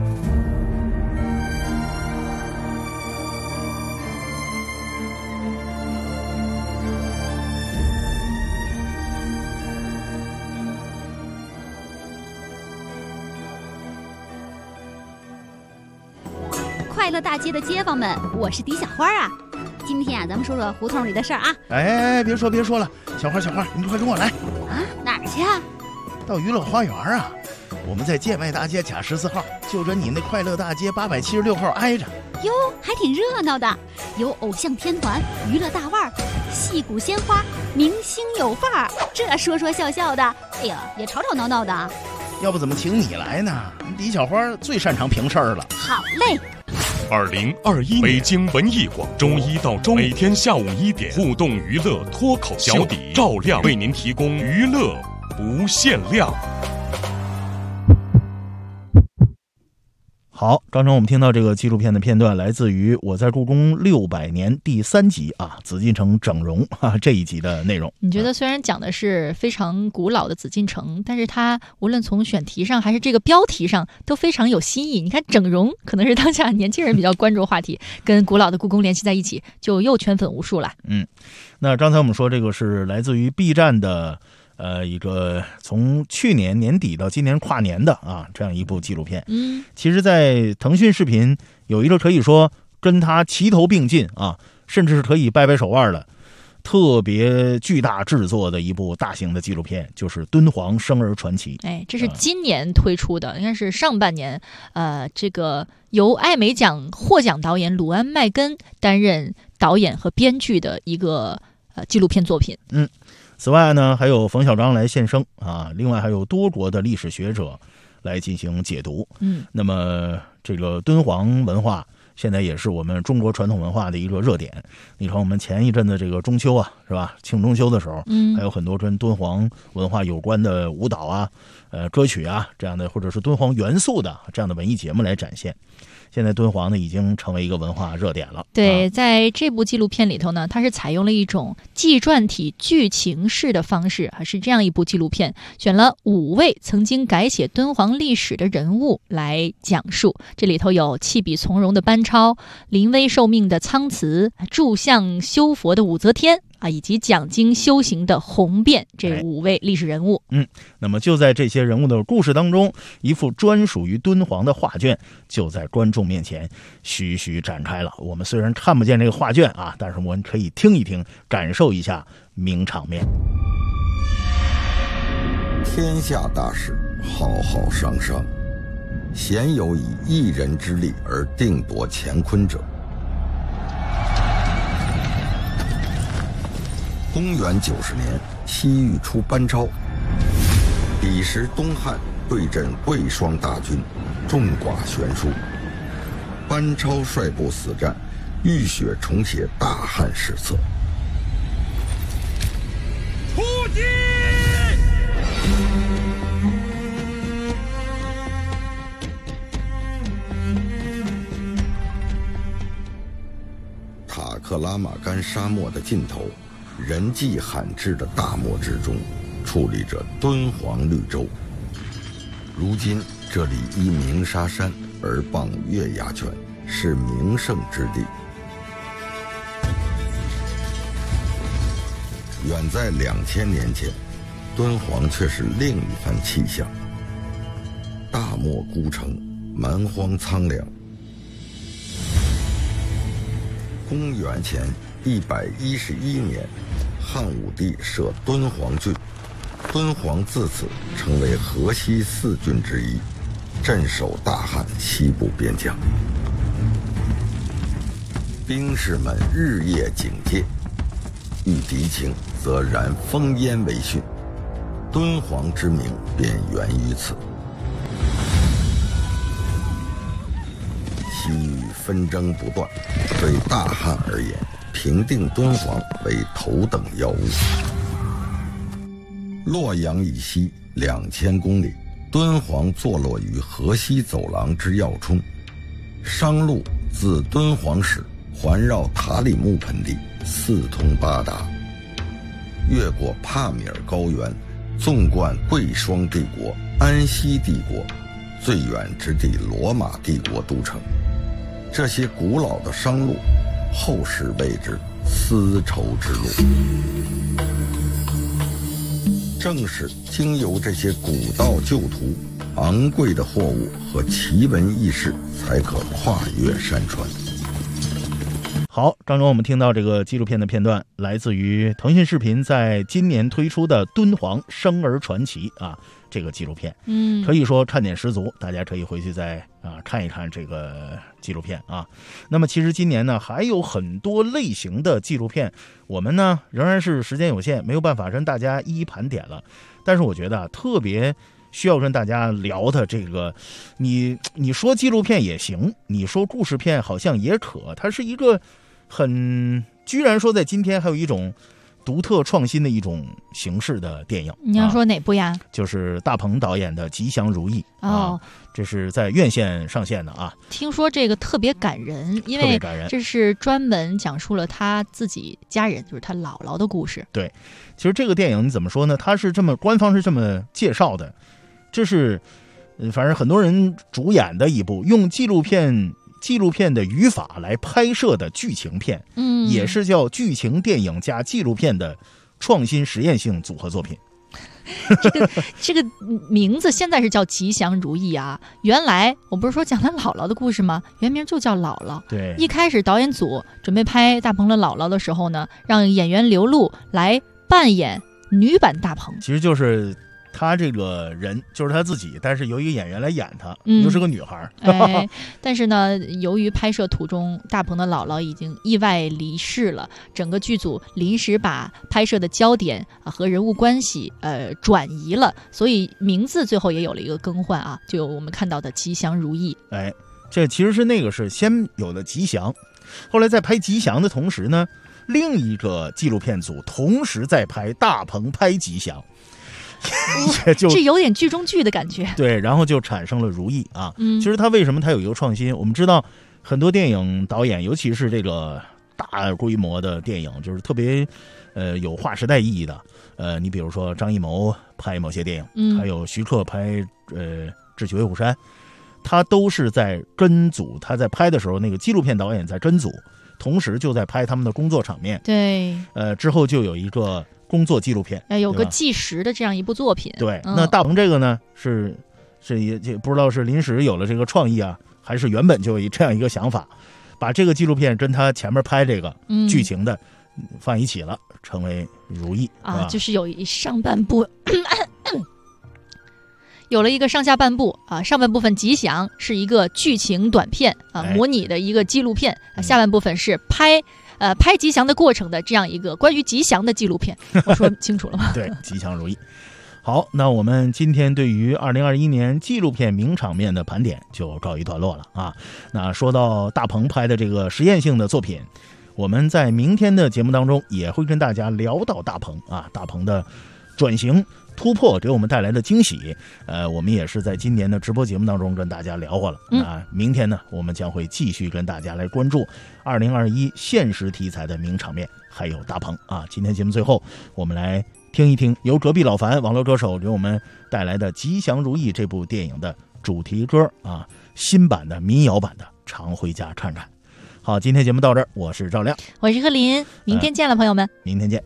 Speaker 10: 快乐大街的街坊们，我是狄小花啊。今天咱们说说胡同里的事儿啊。
Speaker 2: 哎，别说了，小花，你快跟我来
Speaker 10: 啊！哪儿去啊？
Speaker 2: 到娱乐花园啊。我们在建外大街甲14号，就着你那快乐大街876号挨着。
Speaker 10: 哟，还挺热闹的，有偶像天团、娱乐大腕儿、戏骨鲜花、明星有范儿，这说笑的，哎呀，也吵闹闹的。
Speaker 2: 要不怎么请你来呢？狄小花最擅长评事儿了。
Speaker 10: 好嘞。
Speaker 9: 2021北京文艺广周一到周每天下午1点，互动娱乐脱口小底照亮为您提供娱乐不限量。
Speaker 2: 好，刚才我们听到这个纪录片的片段，来自于《我在故宫600年》第3集啊，紫禁城整容这一集的内容。
Speaker 3: 你觉得虽然讲的是非常古老的紫禁城，但是它无论从选题上还是这个标题上都非常有新意。你看整容可能是当下年轻人比较关注话题，跟古老的故宫联系在一起，就又圈粉无数了。
Speaker 2: 那刚才我们说这个是来自于 B 站的一个从去年年底到今年跨年的这样一部纪录片。其实在腾讯视频有一个可以说跟它齐头并进甚至是可以掰掰手腕的特别巨大制作的一部大型的纪录片，就是《敦煌生儿传奇》。
Speaker 3: 这是今年推出的，应该是上半年这个由艾美奖获奖导演鲁安麦根担任导演和编剧的一个纪录片作品。
Speaker 2: 此外呢，还有冯小刚来献声另外还有多国的历史学者来进行解读。那么这个敦煌文化现在也是我们中国传统文化的一个热点。你看我们前一阵的这个中秋是吧？庆中秋的时候，还有很多跟敦煌文化有关的舞蹈歌曲这样的，或者是敦煌元素的这样的文艺节目来展现。现在敦煌呢已经成为一个文化热点了。
Speaker 3: 对，在这部纪录片里头呢，它是采用了一种纪传体剧情式的方式是这样一部纪录片，选了5位曾经改写敦煌历史的人物来讲述。这里头有弃笔从戎的班超，临危受命的苍慈，铸像修佛的武则天以及讲经修行的宏辩，这5位历史人物。
Speaker 2: 那么就在这些人物的故事当中，一幅专属于敦煌的画卷就在观众面前徐徐展开了。我们虽然看不见这个画卷但是我们可以听一听，感受一下名场面。
Speaker 11: 天下大事，浩浩汤汤，鲜有以一人之力而定夺乾坤者。公元90年，西域出班超，彼时东汉对阵贵霜大军，众寡悬殊。班超率部死战，浴血重写大汉史册。
Speaker 12: 出击！
Speaker 11: 塔克拉玛干沙漠的尽头，人迹罕至的大漠之中，矗立着敦煌绿洲。如今这里依鸣沙山而傍月牙泉，是名胜之地。远在2000年前，敦煌却是另一番气象。大漠孤城，蛮荒苍凉。公元前111年，汉武帝设敦煌郡，敦煌自此成为河西4郡之一，镇守大汉西部边疆。兵士们日夜警戒，遇敌情则燃烽烟为训，敦煌之名便源于此。西域纷争不断，对大汉而言，平定敦煌为头等要务。洛阳以西2000公里，敦煌坐落于河西走廊之要冲，商路自敦煌始环绕塔里木盆地，四通八达，越过帕米尔高原，纵贯贵霜帝国、安息帝国，最远之地罗马帝国都城。这些古老的商路，后世谓之丝绸之路。正是经由这些古道旧途，昂贵的货物和奇闻异事才可跨越山川。
Speaker 2: 好，刚刚我们听到这个纪录片的片段，来自于腾讯视频在今年推出的《敦煌生儿传奇》这个纪录片，可以说看点十足，大家可以回去再看一看这个纪录片那么其实今年呢还有很多类型的纪录片，我们呢仍然是时间有限，没有办法跟大家一一盘点了。但是我觉得特别需要跟大家聊的这个，你说纪录片也行，你说故事片好像也可，它是一个居然说在今天还有一种独特创新的一种形式的电影。
Speaker 3: 你要说哪部呀？
Speaker 2: 就是大鹏导演的《吉祥如意》这是在院线上线的啊。
Speaker 3: 听说这个特别感人，因为这是专门讲述了他自己家人，就是他姥姥的故事。
Speaker 2: 对，其实这个电影你怎么说呢？它是官方是这么介绍的，这是反正很多人主演的一部用纪录片的语法来拍摄的剧情片，也是叫剧情电影加纪录片的创新实验性组合作品。
Speaker 3: 这个名字现在是叫吉祥如意啊，原来我不是说讲他姥姥的故事吗？原名就叫姥姥。
Speaker 2: 对，
Speaker 3: 一开始导演组准备拍大鹏的姥姥的时候呢，让演员刘露来扮演女版大鹏，
Speaker 2: 其实就是他这个人就是他自己，但是由一个演员来演他，又是个女孩。
Speaker 3: 但是呢，由于拍摄途中大鹏的姥姥已经意外离世了，整个剧组临时把拍摄的焦点和人物关系转移了，所以名字最后也有了一个更换啊，就有我们看到的吉祥如意。
Speaker 2: 这其实是先有了吉祥，后来在拍吉祥的同时呢，另一个纪录片组同时在拍大鹏拍吉祥。
Speaker 3: 这有点剧中剧的感觉。
Speaker 2: 对，然后就产生了如意啊。其实他为什么他有一个创新？我们知道很多电影导演，尤其是这个大规模的电影，就是特别有划时代意义的。你比如说张艺谋拍某些电影，还有徐克拍《智取威虎山》，他都是在跟组。他在拍的时候，那个纪录片导演在跟组，同时就在拍他们的工作场面。
Speaker 3: 对，
Speaker 2: 之后就有一个工作纪录片，
Speaker 3: 有个纪实的这样一部作品。
Speaker 2: 对，那大鹏这个呢，是也不知道是临时有了这个创意啊，还是原本就有这样一个想法，把这个纪录片跟他前面拍这个剧情的放一起了，成为如意
Speaker 3: 啊，就是有一上半部。有了一个上下半部啊，上半部分吉祥是一个剧情短片啊，模拟的一个纪录片，下半部分是拍吉祥的过程的这样一个关于吉祥的纪录片。我说清楚了吗？
Speaker 2: 对，吉祥如意。好，那我们今天对于2021年纪录片名场面的盘点就告一段落了啊。那说到大鹏拍的这个实验性的作品，我们在明天的节目当中也会跟大家聊到大鹏啊，大鹏的转型突破给我们带来的惊喜，我们也是在今年的直播节目当中跟大家聊过了。明天呢，我们将会继续跟大家来关注2021现实题材的名场面，还有大鹏啊。今天节目最后，我们来听一听由隔壁老樊网络歌手给我们带来的《吉祥如意》这部电影的主题歌啊，新版的民谣版的《常回家看看》。好，今天节目到这儿，我是赵亮，
Speaker 3: 我是贺林，明天见了，朋友们，
Speaker 2: 明天见。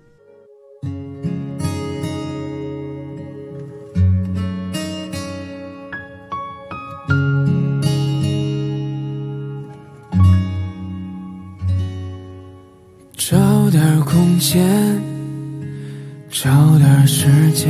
Speaker 8: 找点空间，找点时间，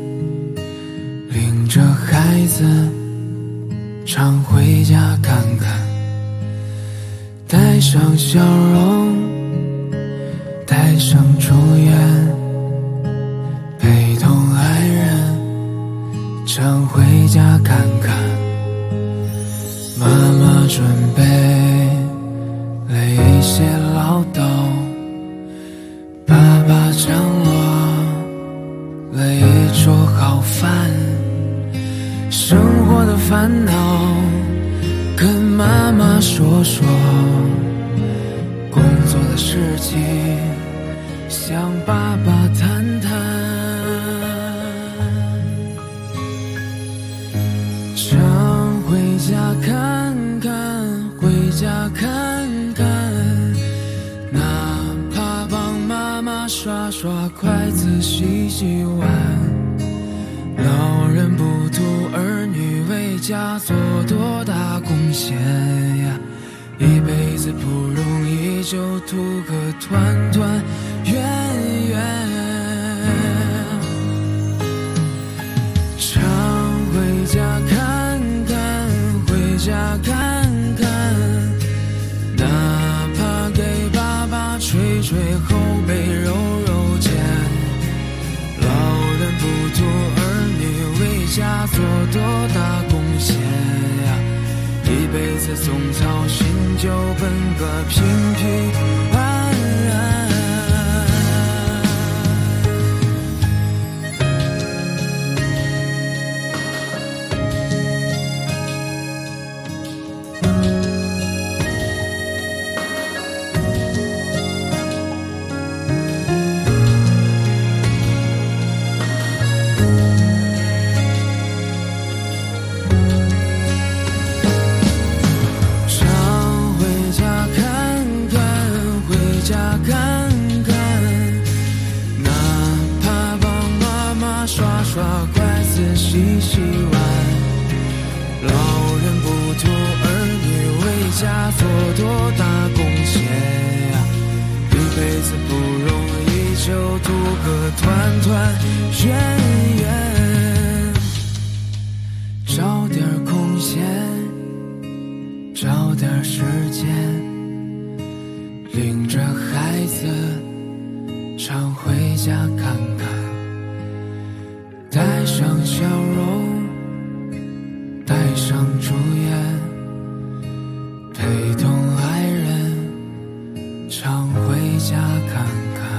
Speaker 8: 领着孩子常回家看看，带上笑容，带上祝愿，陪同爱人常回家看看。妈妈准备了一些唠叨，爸爸张罗了一桌好饭，生活的烦恼跟妈妈说说，工作的事情向爸爸谈谈，常回家看看，回家看看，刷刷筷子，洗洗碗，老人不图儿女为家做多大贡献呀，一辈子不容易，就图个团团圆圆。常回家看看，回家看看，哪怕给爸爸捶捶后背揉揉肩，老人不图儿女为家做多大贡献呀？一辈子总操心，就奔个平平安安。洗洗碗，老人不图儿女为家做多大贡献呀，一辈子不容易就图个团团圆圆，找点空闲，找点时间，领着孩子常回家看看，带上笑容，带上祝愿，陪同爱人常回家看看。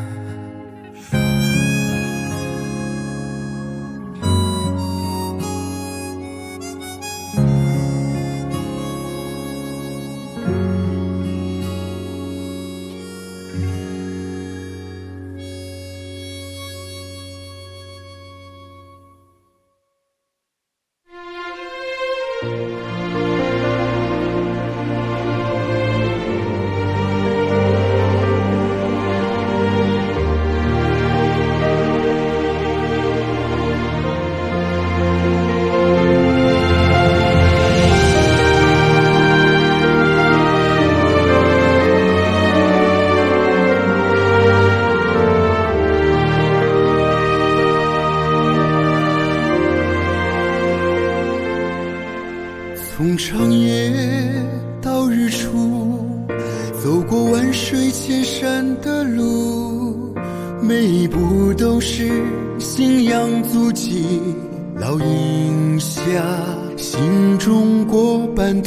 Speaker 13: 从长夜到日出，走过万水千山的路，每一步都是信仰足迹，烙印下心中过半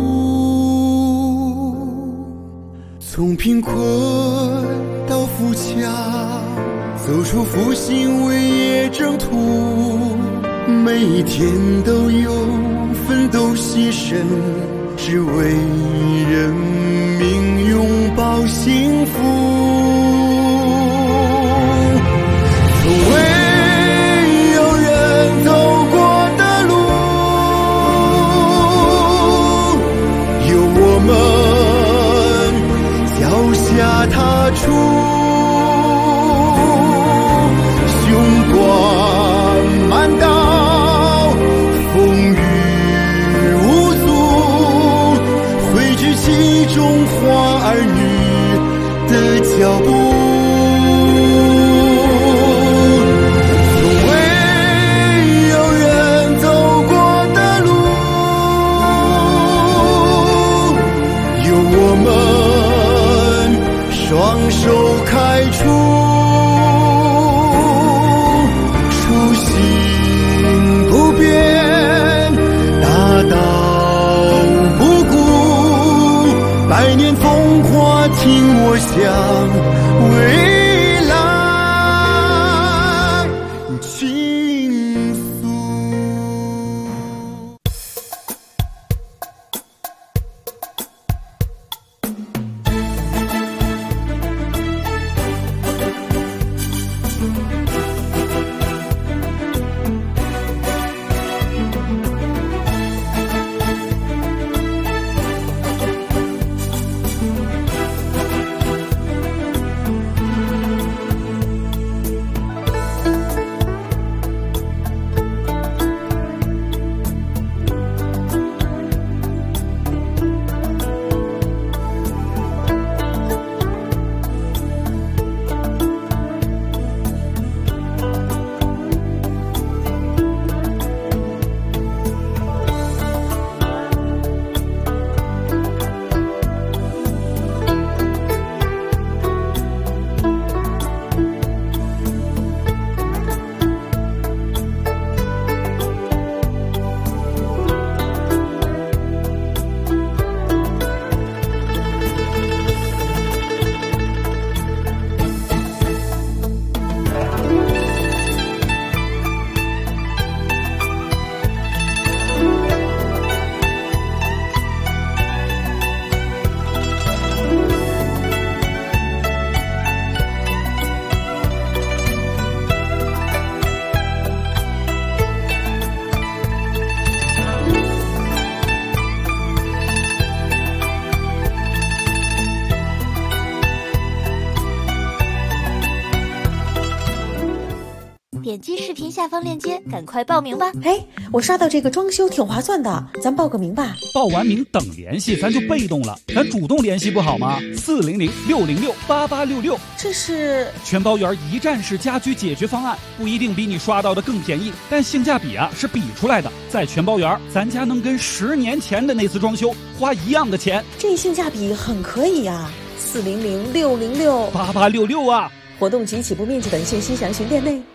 Speaker 13: 途。从贫困到富强，走出复兴伟业征途，每一天都有奋斗牺牲，只为人民拥抱幸福。从未有人走过的路，由我们脚下踏出，雄关漫道，风雨其中花儿女的脚步，从未有人走过的路，由我们双手开出，初心不变，大道百年风华听我向未来倾诉。
Speaker 14: 点击视频下方链接，赶快报名吧。
Speaker 15: 哎，我刷到这个装修挺划算的，咱报个名吧。
Speaker 16: 报完名等联系，咱就被动了，咱主动联系不好吗？400-606-8866，
Speaker 15: 这是
Speaker 16: 全包圆一站式家居解决方案，不一定比你刷到的更便宜，但性价比啊是比出来的。在全包圆，咱家能跟10年前的那次装修花一样的钱，
Speaker 15: 这性价比很可以呀。400-606-8866
Speaker 16: 啊！
Speaker 15: 活动及起步面积等信息详询店内。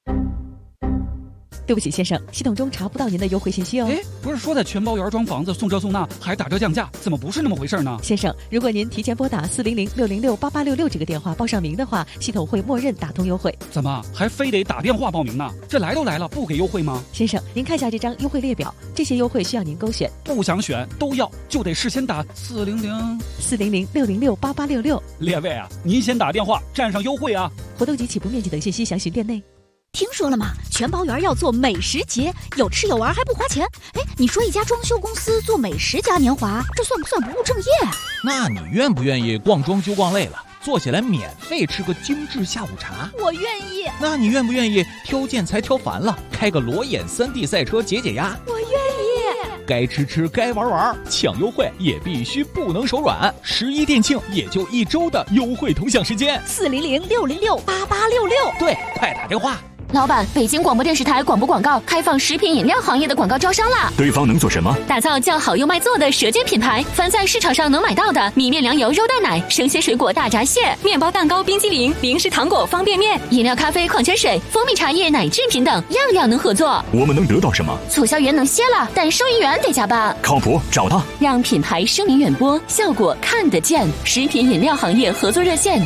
Speaker 17: 对不起，先生，系统中查不到您的优惠信息哦。
Speaker 16: 哎，不是说在全包圆装房子送这送那还打折降价，怎么不是那么回事呢？
Speaker 17: 先生，如果您提前拨打400-606-8866这个电话报上名的话，系统会默认打通优惠。
Speaker 16: 怎么还非得打电话报名呢？这来都来了，不给优惠吗？
Speaker 17: 先生，您看一下这张优惠列表，这些优惠需要您勾选。
Speaker 16: 不想选都要，就得事先打
Speaker 17: 400-606-8866。
Speaker 16: 列位啊，您先打电话占上优惠啊！
Speaker 17: 活动及起步面积等信息详询店内。
Speaker 10: 听说了吗？全包圆要做美食节，有吃有玩还不花钱。哎，你说一家装修公司做美食嘉年华，这算不算不务正业？
Speaker 1: 那你愿不愿意逛装修逛累了，坐下来免费吃个精致下午茶？
Speaker 10: 我愿意。
Speaker 1: 那你愿不愿意挑建材挑烦了，开个裸眼3D 赛车解解压？
Speaker 10: 我愿意。
Speaker 1: 该吃吃，该玩玩，抢优惠也必须不能手软。11店庆也就1周的优惠同享时间
Speaker 10: ，400-606-8866。
Speaker 1: 对，快打电话。
Speaker 21: 老板，北京广播电视台广播广告开放食品饮料行业的广告招商啦！
Speaker 9: 对方能做什么？
Speaker 21: 打造叫好又卖座的舌尖品牌，凡在市场上能买到的米面粮油肉蛋奶、生鲜水果大闸蟹、面包蛋糕冰激凌、零食糖果方便面、饮料咖啡矿泉水、蜂蜜茶叶奶制品等，样样能合作。
Speaker 9: 我们能得到什么？
Speaker 21: 促销员能歇了，但收银员得加班。
Speaker 9: 靠谱，找他，
Speaker 21: 让品牌声名远播，效果看得见。食品饮料行业合作热线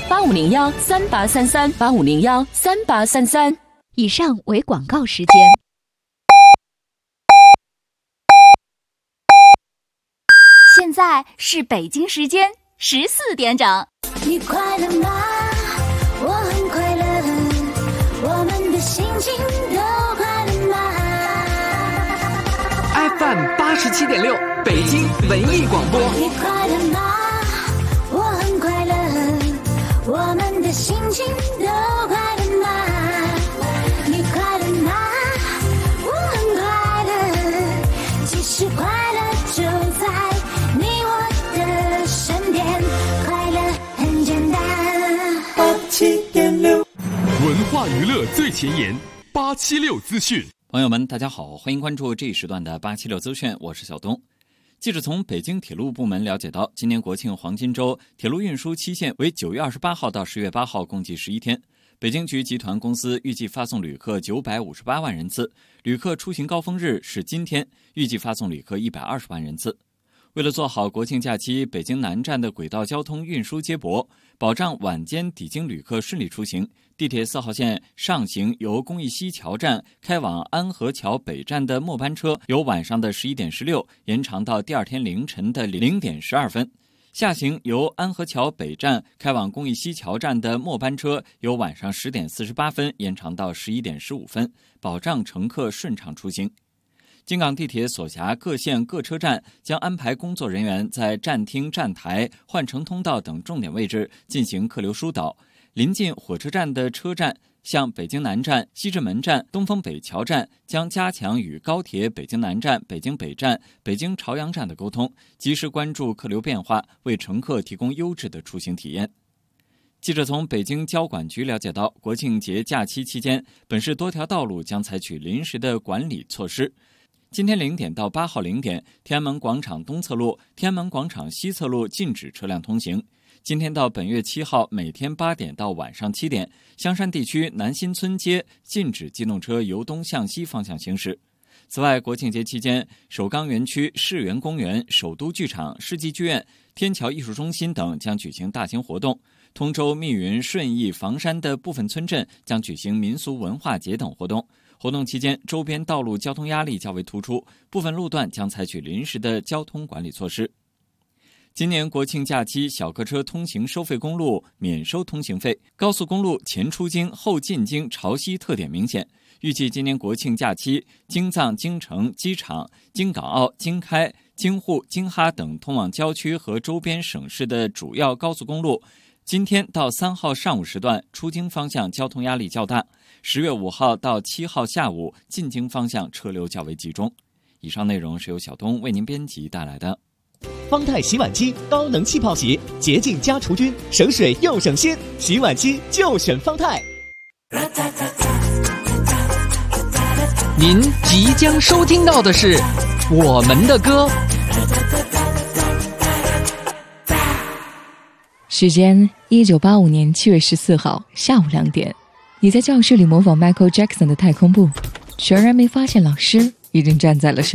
Speaker 21: 8501-3833，8501-3833。
Speaker 10: 以上为广告时间。现在是北京时间14点整。
Speaker 12: 你快乐吗？我很快乐，我们的心情都快乐吗
Speaker 6: ？FM 87.6，北京文艺广播。
Speaker 12: 你快乐吗？我很快乐，我们的心情都快乐吗？是快乐就在你我的身边，快乐很简单。87.6，
Speaker 9: 文化娱乐最前沿，876资讯。
Speaker 25: 朋友们，大家好，欢迎关注这一时段的876资讯，我是小东。记者从北京铁路部门了解到，今年国庆黄金周铁路运输期限为9月28号到10月8号，共计11天。北京局集团公司预计发送旅客958万人次，旅客出行高峰日是今天，预计发送旅客120万人次。为了做好国庆假期北京南站的轨道交通运输接驳，保障晚间抵京旅客顺利出行，地铁4号线上行由公益西桥站开往安河桥北站的末班车，由晚上的11点16延长到第二天凌晨的0点12分。下行由安河桥北站开往公益西桥站的末班车，由晚上10点48分延长到11点15分，保障乘客顺畅出行。京港地铁所辖各线各车站将安排工作人员在站厅、站台、换乘通道等重点位置进行客流疏导。临近火车站的车站，像北京南站、西直门站、东风北桥站，将加强与高铁北京南站、北京北站、北京朝阳站的沟通，及时关注客流变化，为乘客提供优质的出行体验。记者从北京交管局了解到，国庆节假期期间，本市多条道路将采取临时的管理措施。今天0点到8号0点，天安门广场东侧路、天安门广场西侧路禁止车辆通行。今天到本月7号每天8点到晚上7点，香山地区南新村街禁止机动车由东向西方向行驶。此外，国庆节期间，首钢园区、世园公园、首都剧场、世纪剧院、天桥艺术中心等将举行大型活动。通州、密云、顺义、房山的部分村镇将举行民俗文化节等活动。活动期间，周边道路交通压力较为突出，部分路段将采取临时的交通管理措施。今年国庆假期，小客车通行收费公路免收通行费，高速公路前出京后进京潮汐特点明显。预计今年国庆假期，京藏、京城、机场、京港澳、京开、京沪、京哈等通往郊区和周边省市的主要高速公路今天到3号上午时段，出京方向交通压力较大；10月5号到7号下午，进京方向车流较为集中。以上内容是由小东为您编辑带来的。
Speaker 1: 方太洗碗机高能气泡洗，洁净加除菌，省水又省心，洗碗机就选方太。
Speaker 6: 您即将收听到的是我们的歌。
Speaker 19: 时间1985年7月14号下午2点，你在教室里模仿 Michael Jackson 的太空步，全然没发现老师已经站在了身